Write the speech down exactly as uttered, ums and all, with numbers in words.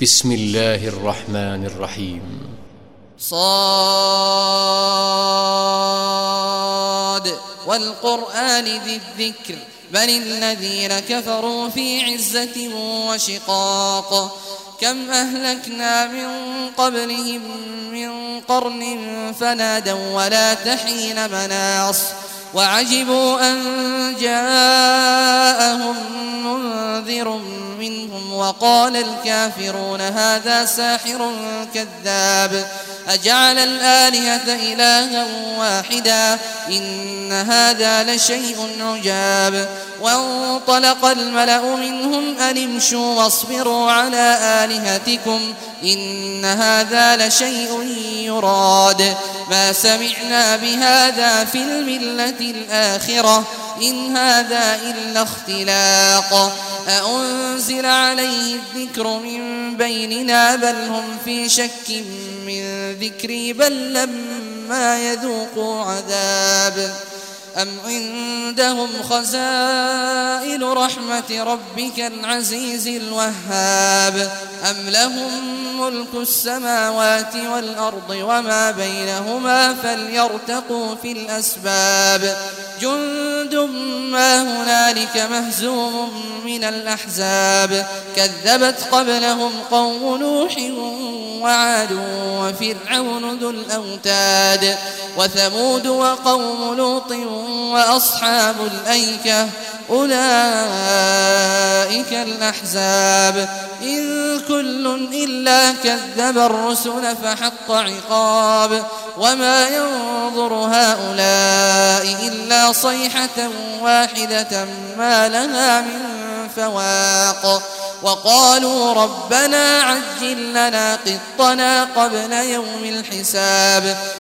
بسم الله الرحمن الرحيم. صاد والقرآن ذي الذكر بل الذين كفروا في عزة وشقاق كم أهلكنا من قبلهم من قرن فنادوا ولا تحين مناص وعجبوا أن جاءهم منذر منهم وقال الكافرون هذا ساحر كذاب أجعل الآلهة إلها واحدا إن هذا لشيء عجاب وانطلق الملأ منهم أن امشوا واصبروا على آلهتكم إن هذا لشيء يراد ما سمعنا بهذا في الملة الآخرة إن هذا إلا اختلاق أأنزل عليه الذكر من بيننا بل هم في شك من ذكري بل لما يذوقوا عذاب أم عندهم خزائن رحمة ربك العزيز الوهاب أم لهم ملك السماوات والأرض وما بينهما فليرتقوا في الأسباب جند ما هنالك مهزوم من الأحزاب كذبت قبلهم قوم نوح وعاد وفرعون ذو الأوتاد وثمود وقوم لوط وأصحاب الأيكة أولئك الأحزاب إن كل إلا كذب الرسل فحق عقاب وما ينظر هؤلاء إلا صيحة واحدة ما لها من فواق وقالوا ربنا عجل لنا قطنا قبل يوم الحساب